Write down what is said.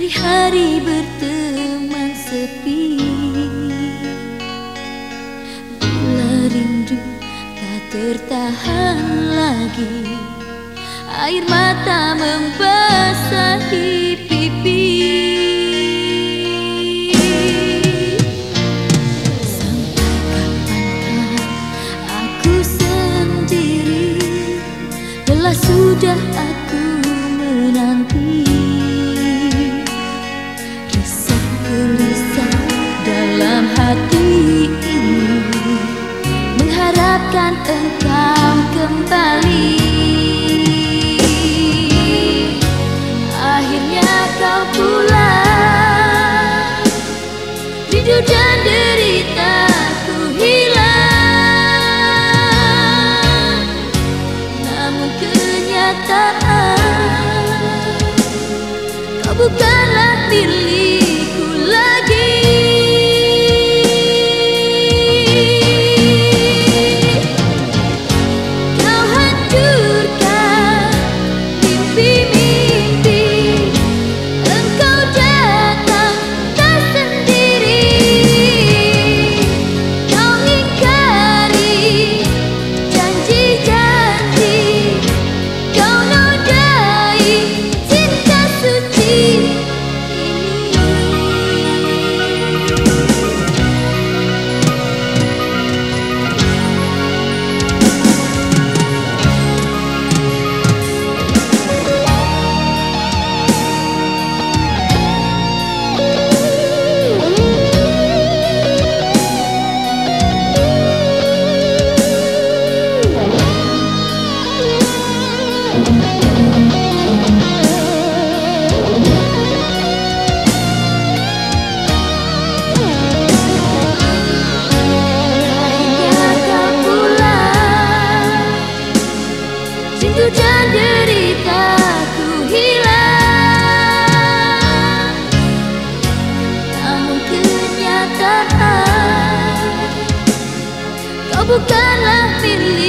Hari-hari berteman sepi, bila rindu tak tertahan lagi, air mata membasahi pipi. Sampai kapankah aku sendiri, lelah sudah aku menanti. Gelisah dalam hati ini, mengharapkan engkau kembali. Akhirnya kau pulang, rindu dan deritaku hilang. Namun kenyataan, kau bukanlah milikku lagi. Kau hancurkan mimpi-mimpi, engkau datang tak sendiri. Kau ingkari janji-janji, kau nodai cinta suci ini. Rindu dan deritaku hilang. Namun kenyataan, kau bukanlah milik